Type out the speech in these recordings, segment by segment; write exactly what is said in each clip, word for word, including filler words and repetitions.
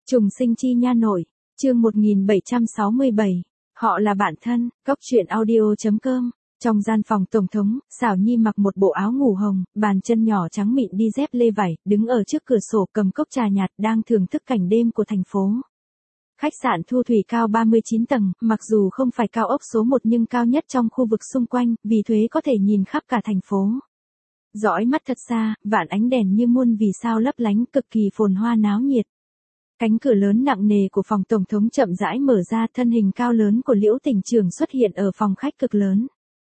Trùng sinh chi nha nội, chương một nghìn bảy trăm sáu mươi bảy, họ là bạn thân, cốc truyện audio.com. Trong gian phòng tổng thống, Xảo Nhi mặc một bộ áo ngủ hồng, bàn chân nhỏ trắng mịn đi dép lê vải, đứng ở trước cửa sổ cầm cốc trà nhạt đang thưởng thức cảnh đêm của thành phố. Khách sạn Thu Thủy cao ba mươi chín tầng, mặc dù không phải cao ốc số một nhưng cao nhất trong khu vực xung quanh, vì thế có thể nhìn khắp cả thành phố. Dõi mắt thật xa, vạn ánh đèn như muôn vì sao lấp lánh, cực kỳ phồn hoa náo nhiệt. Cánh cửa lớn nặng nề của phòng tổng thống chậm rãi mở ra, thân hình cao lớn của Liễu Tỉnh Trường xuất hiện ở phòng khách cực lớn.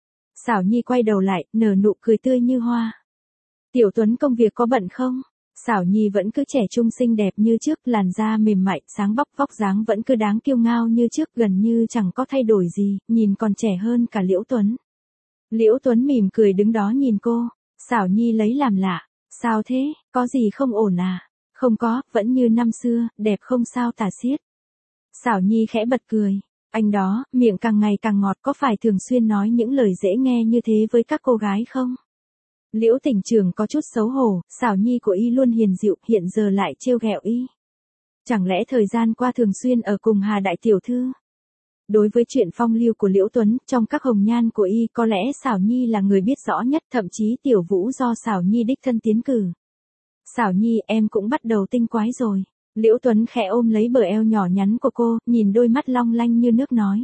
Xảo Nhi quay đầu lại, nở nụ cười tươi như hoa. Tiểu Tuấn công việc có bận không? Xảo Nhi vẫn cứ trẻ trung xinh đẹp như trước, làn da mềm mại, sáng bóc, vóc dáng vẫn cứ đáng kiêu ngao như trước, gần như chẳng có thay đổi gì, nhìn còn trẻ hơn cả Liễu Tuấn. Liễu Tuấn mỉm cười đứng đó nhìn cô. Xảo Nhi lấy làm lạ. Sao thế, có gì không ổn à? Không có, vẫn như năm xưa, đẹp không sao tả xiết. Xảo Nhi khẽ bật cười. Anh đó, miệng càng ngày càng ngọt, có phải thường xuyên nói những lời dễ nghe như thế với các cô gái không? Liễu Tỉnh Trường có chút xấu hổ, Xảo Nhi của y luôn hiền dịu, hiện giờ lại trêu ghẹo y. Chẳng lẽ thời gian qua thường xuyên ở cùng Hà đại tiểu thư? Đối với chuyện phong lưu của Liễu Tuấn, trong các hồng nhan của y, có lẽ Xảo Nhi là người biết rõ nhất, thậm chí Tiểu Vũ do Xảo Nhi đích thân tiến cử. Xảo Nhi, em cũng bắt đầu tinh quái rồi. Liễu Tuấn khẽ ôm lấy bờ eo nhỏ nhắn của cô, nhìn đôi mắt long lanh như nước nói.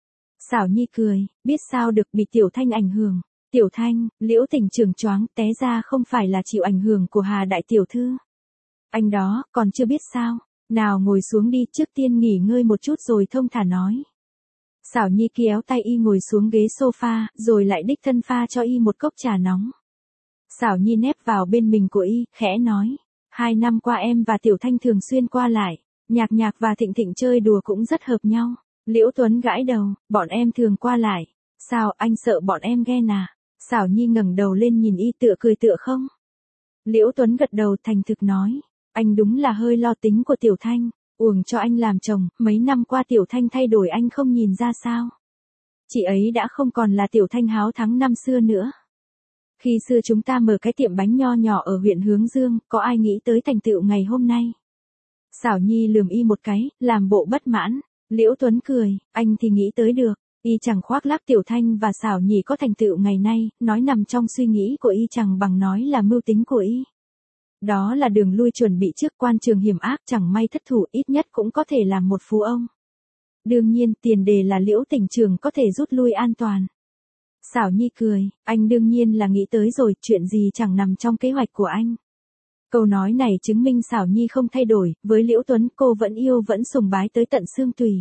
Xảo Nhi cười, biết sao được, bị Tiểu Thanh ảnh hưởng. Tiểu Thanh, Liễu Tỉnh Trường choáng, té ra không phải là chịu ảnh hưởng của Hà đại tiểu thư. Anh đó, còn chưa biết sao. Nào ngồi xuống đi, trước tiên nghỉ ngơi một chút rồi thông thả nói. Xảo Nhi kéo tay y ngồi xuống ghế sofa, rồi lại đích thân pha cho y một cốc trà nóng. Xảo Nhi nép vào bên mình của y, khẽ nói. Hai năm qua em và Tiểu Thanh thường xuyên qua lại, Nhạc Nhạc và Thịnh Thịnh chơi đùa cũng rất hợp nhau. Liễu Tuấn gãi đầu, bọn em thường qua lại. Sao, anh sợ bọn em ghen à? Xảo Nhi ngẩng đầu lên nhìn y, tựa cười tựa không. Liễu Tuấn gật đầu thành thực nói. Anh đúng là hơi lo tính của Tiểu Thanh. Uổng cho anh làm chồng, mấy năm qua Tiểu Thanh thay đổi anh không nhìn ra sao. Chị ấy đã không còn là Tiểu Thanh háo thắng năm xưa nữa. Khi xưa chúng ta mở cái tiệm bánh nho nhỏ ở huyện Hướng Dương, có ai nghĩ tới thành tựu ngày hôm nay? Xảo Nhi lườm y một cái, làm bộ bất mãn. Liễu Tuấn cười, anh thì nghĩ tới được. Y chẳng khoác lác Tiểu Thanh và Xảo Nhi có thành tựu ngày nay, nói nằm trong suy nghĩ của y chẳng bằng nói là mưu tính của y. Đó là đường lui chuẩn bị trước quan trường hiểm ác, chẳng may thất thủ ít nhất cũng có thể làm một phú ông. Đương nhiên, tiền đề là Liễu Tỉnh Trường có thể rút lui an toàn. Xảo Nhi cười, anh đương nhiên là nghĩ tới rồi, chuyện gì chẳng nằm trong kế hoạch của anh. Câu nói này chứng minh Xảo Nhi không thay đổi, với Liễu Tuấn cô vẫn yêu vẫn sùng bái tới tận xương tùy.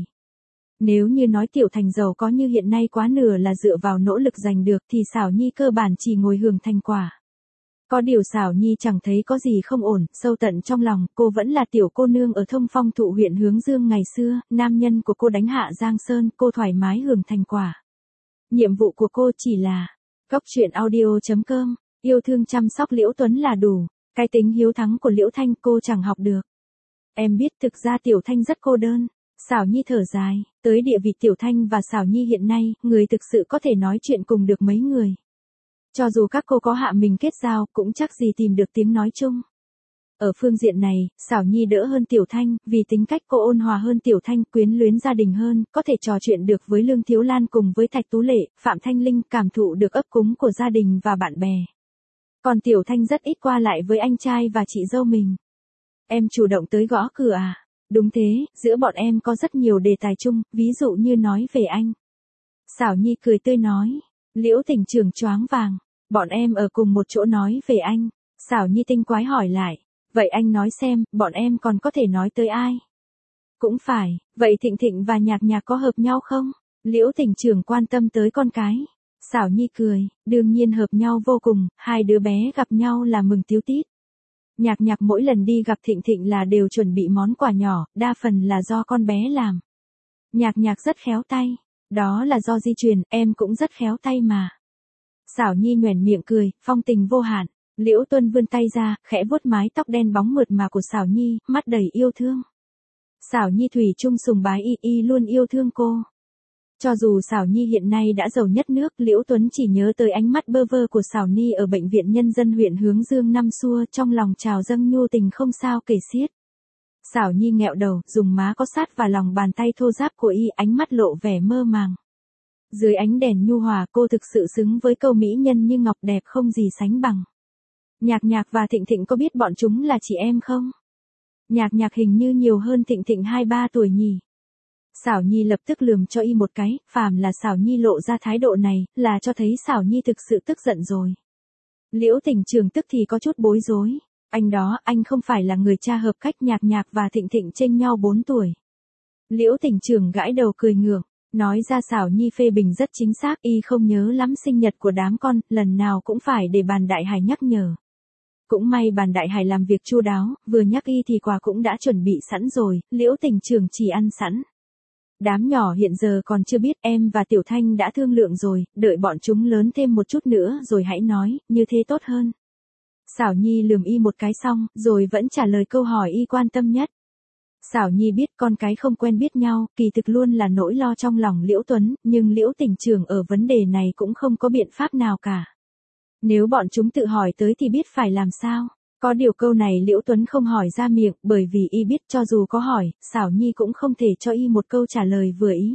Nếu như nói Tiểu Thành giàu có như hiện nay quá nửa là dựa vào nỗ lực giành được thì Xảo Nhi cơ bản chỉ ngồi hưởng thành quả. Có điều Xảo Nhi chẳng thấy có gì không ổn, sâu tận trong lòng, cô vẫn là tiểu cô nương ở Thông Phong Thụ huyện Hướng Dương ngày xưa, nam nhân của cô đánh hạ Giang Sơn, cô thoải mái hưởng thành quả. Nhiệm vụ của cô chỉ là, cốc truyện audio.com, yêu thương chăm sóc Liễu Tuấn là đủ, cái tính hiếu thắng của Liễu Thanh cô chẳng học được. Em biết thực ra Tiểu Thanh rất cô đơn. Xảo Nhi thở dài, tới địa vị Tiểu Thanh và Xảo Nhi hiện nay, người thực sự có thể nói chuyện cùng được mấy người. Cho dù các cô có hạ mình kết giao, cũng chắc gì tìm được tiếng nói chung. Ở phương diện này, Xảo Nhi đỡ hơn Tiểu Thanh, vì tính cách cô ôn hòa hơn Tiểu Thanh, quyến luyến gia đình hơn, có thể trò chuyện được với Lương Thiếu Lan cùng với Thạch Tú Lệ, Phạm Thanh Linh, cảm thụ được ấp cúng của gia đình và bạn bè. Còn Tiểu Thanh rất ít qua lại với anh trai và chị dâu mình. Em chủ động tới gõ cửa à? Đúng thế, giữa bọn em có rất nhiều đề tài chung, ví dụ như nói về anh. Xảo Nhi cười tươi nói. Liễu Tỉnh Trường choáng vàng. Bọn em ở cùng một chỗ nói về anh. Xảo Nhi tinh quái hỏi lại. Vậy anh nói xem, bọn em còn có thể nói tới ai? Cũng phải, vậy Thịnh Thịnh và Nhạc Nhạc có hợp nhau không? Liễu Tỉnh Trường quan tâm tới con cái. Xảo Nhi cười, đương nhiên hợp nhau vô cùng, hai đứa bé gặp nhau là mừng tíu tít. Nhạc Nhạc mỗi lần đi gặp Thịnh Thịnh là đều chuẩn bị món quà nhỏ, đa phần là do con bé làm. Nhạc Nhạc rất khéo tay. Đó là do di truyền, em cũng rất khéo tay mà. Xảo Nhi nhoẻn miệng cười, phong tình vô hạn. Liễu Tuân vươn tay ra, khẽ vuốt mái tóc đen bóng mượt mà của Xảo Nhi, mắt đầy yêu thương. Xảo Nhi thủy chung sùng bái y, y luôn yêu thương cô. Cho dù Xảo Nhi hiện nay đã giàu nhất nước, Liễu Tuấn chỉ nhớ tới ánh mắt bơ vơ của Xảo Nhi ở bệnh viện nhân dân huyện Hướng Dương năm xưa, trong lòng trào dâng nhu tình không sao kể xiết. Xảo Nhi nghẹo đầu, dùng má có sát vào lòng bàn tay thô ráp của y, ánh mắt lộ vẻ mơ màng. Dưới ánh đèn nhu hòa cô thực sự xứng với câu mỹ nhân như ngọc, đẹp không gì sánh bằng. Nhạc Nhạc và Thịnh Thịnh có biết bọn chúng là chị em không? Nhạc Nhạc hình như nhiều hơn Thịnh Thịnh hai ba tuổi nhỉ. Xảo Nhi lập tức lườm cho y một cái, phàm là Xảo Nhi lộ ra thái độ này, là cho thấy Xảo Nhi thực sự tức giận rồi. Liễu Tỉnh Trường tức thì có chút bối rối. Anh đó, anh không phải là người cha hợp cách. Nhạc Nhạc và Thịnh Thịnh chênh nhau bốn tuổi. Liễu Tỉnh Trường gãi đầu cười ngượng, nói ra Xảo Nhi phê bình rất chính xác, y không nhớ lắm sinh nhật của đám con, lần nào cũng phải để Bàn Đại Hải nhắc nhở. Cũng may Bàn Đại Hải làm việc chu đáo, vừa nhắc y thì quà cũng đã chuẩn bị sẵn rồi, Liễu Tỉnh Trường chỉ ăn sẵn. Đám nhỏ hiện giờ còn chưa biết, em và Tiểu Thanh đã thương lượng rồi, đợi bọn chúng lớn thêm một chút nữa rồi hãy nói, như thế tốt hơn. Xảo Nhi lườm y một cái xong, rồi vẫn trả lời câu hỏi y quan tâm nhất. Xảo Nhi biết con cái không quen biết nhau, kỳ thực luôn là nỗi lo trong lòng Liễu Tuấn, nhưng Liễu Tỉnh Trường ở vấn đề này cũng không có biện pháp nào cả. Nếu bọn chúng tự hỏi tới thì biết phải làm sao. Có điều câu này Liễu Tuấn không hỏi ra miệng, bởi vì y biết cho dù có hỏi, Xảo Nhi cũng không thể cho y một câu trả lời vừa ý.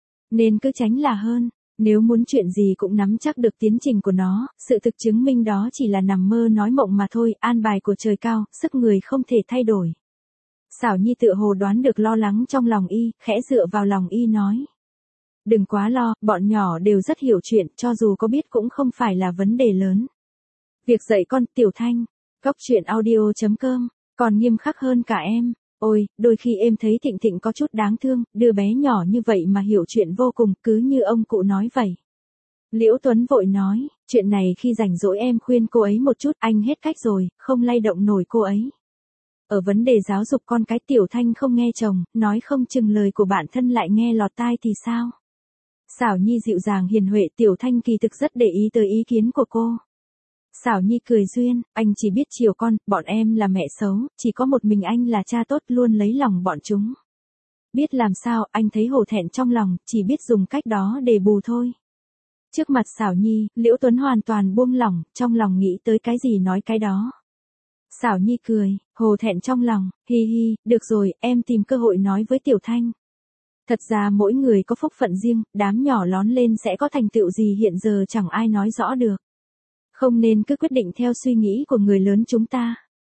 Nên cứ tránh là hơn, nếu muốn chuyện gì cũng nắm chắc được tiến trình của nó, sự thực chứng minh đó chỉ là nằm mơ nói mộng mà thôi, an bài của trời cao, sức người không thể thay đổi. Xảo Nhi tựa hồ đoán được lo lắng trong lòng y, khẽ dựa vào lòng y nói. Đừng quá lo, bọn nhỏ đều rất hiểu chuyện, cho dù có biết cũng không phải là vấn đề lớn. Việc dạy con, Tiểu Thanh. Cóc truyện audio chấm com, còn nghiêm khắc hơn cả em. Ôi, đôi khi em thấy Thịnh Thịnh có chút đáng thương, đứa bé nhỏ như vậy mà hiểu chuyện vô cùng, cứ như ông cụ nói vậy. Liễu Tuấn vội nói, chuyện này khi rảnh rỗi em khuyên cô ấy một chút, anh hết cách rồi, không lay động nổi cô ấy. Ở vấn đề giáo dục con cái, Tiểu Thanh không nghe chồng, nói không chừng lời của bạn thân lại nghe lọt tai thì sao? Xảo Nhi dịu dàng hiền huệ, Tiểu Thanh kỳ thực rất để ý tới ý kiến của cô. Xảo Nhi cười duyên, anh chỉ biết chiều con, bọn em là mẹ xấu, chỉ có một mình anh là cha tốt, luôn lấy lòng bọn chúng. Biết làm sao, anh thấy hổ thẹn trong lòng, chỉ biết dùng cách đó để bù thôi. Trước mặt Xảo Nhi, Liễu Tuấn hoàn toàn buông lỏng, trong lòng nghĩ tới cái gì nói cái đó. Xảo Nhi cười, hổ thẹn trong lòng, hi hi, được rồi, em tìm cơ hội nói với Tiểu Thanh. Thật ra mỗi người có phúc phận riêng, đám nhỏ lón lên sẽ có thành tựu gì hiện giờ chẳng ai nói rõ được. Không nên cứ quyết định theo suy nghĩ của người lớn chúng ta.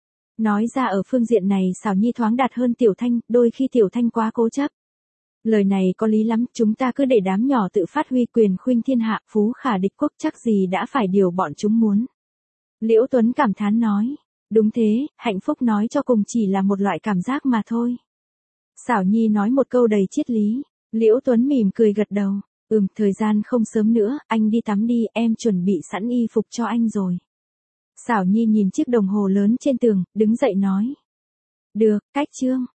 Nói ra ở phương diện này Xảo Nhi thoáng đạt hơn Tiểu Thanh, đôi khi Tiểu Thanh quá cố chấp. Lời này có lý lắm, chúng ta cứ để đám nhỏ tự phát huy quyền khuynh thiên hạ, phú khả địch quốc, chắc gì đã phải điều bọn chúng muốn. Liễu Tuấn cảm thán nói, đúng thế, hạnh phúc nói cho cùng chỉ là một loại cảm giác mà thôi. Xảo Nhi nói một câu đầy triết lý, Liễu Tuấn mỉm cười gật đầu. Ừm, thời gian không sớm nữa, anh đi tắm đi, em chuẩn bị sẵn y phục cho anh rồi. Xảo Nhi nhìn chiếc đồng hồ lớn trên tường, đứng dậy nói. Được, cách chương.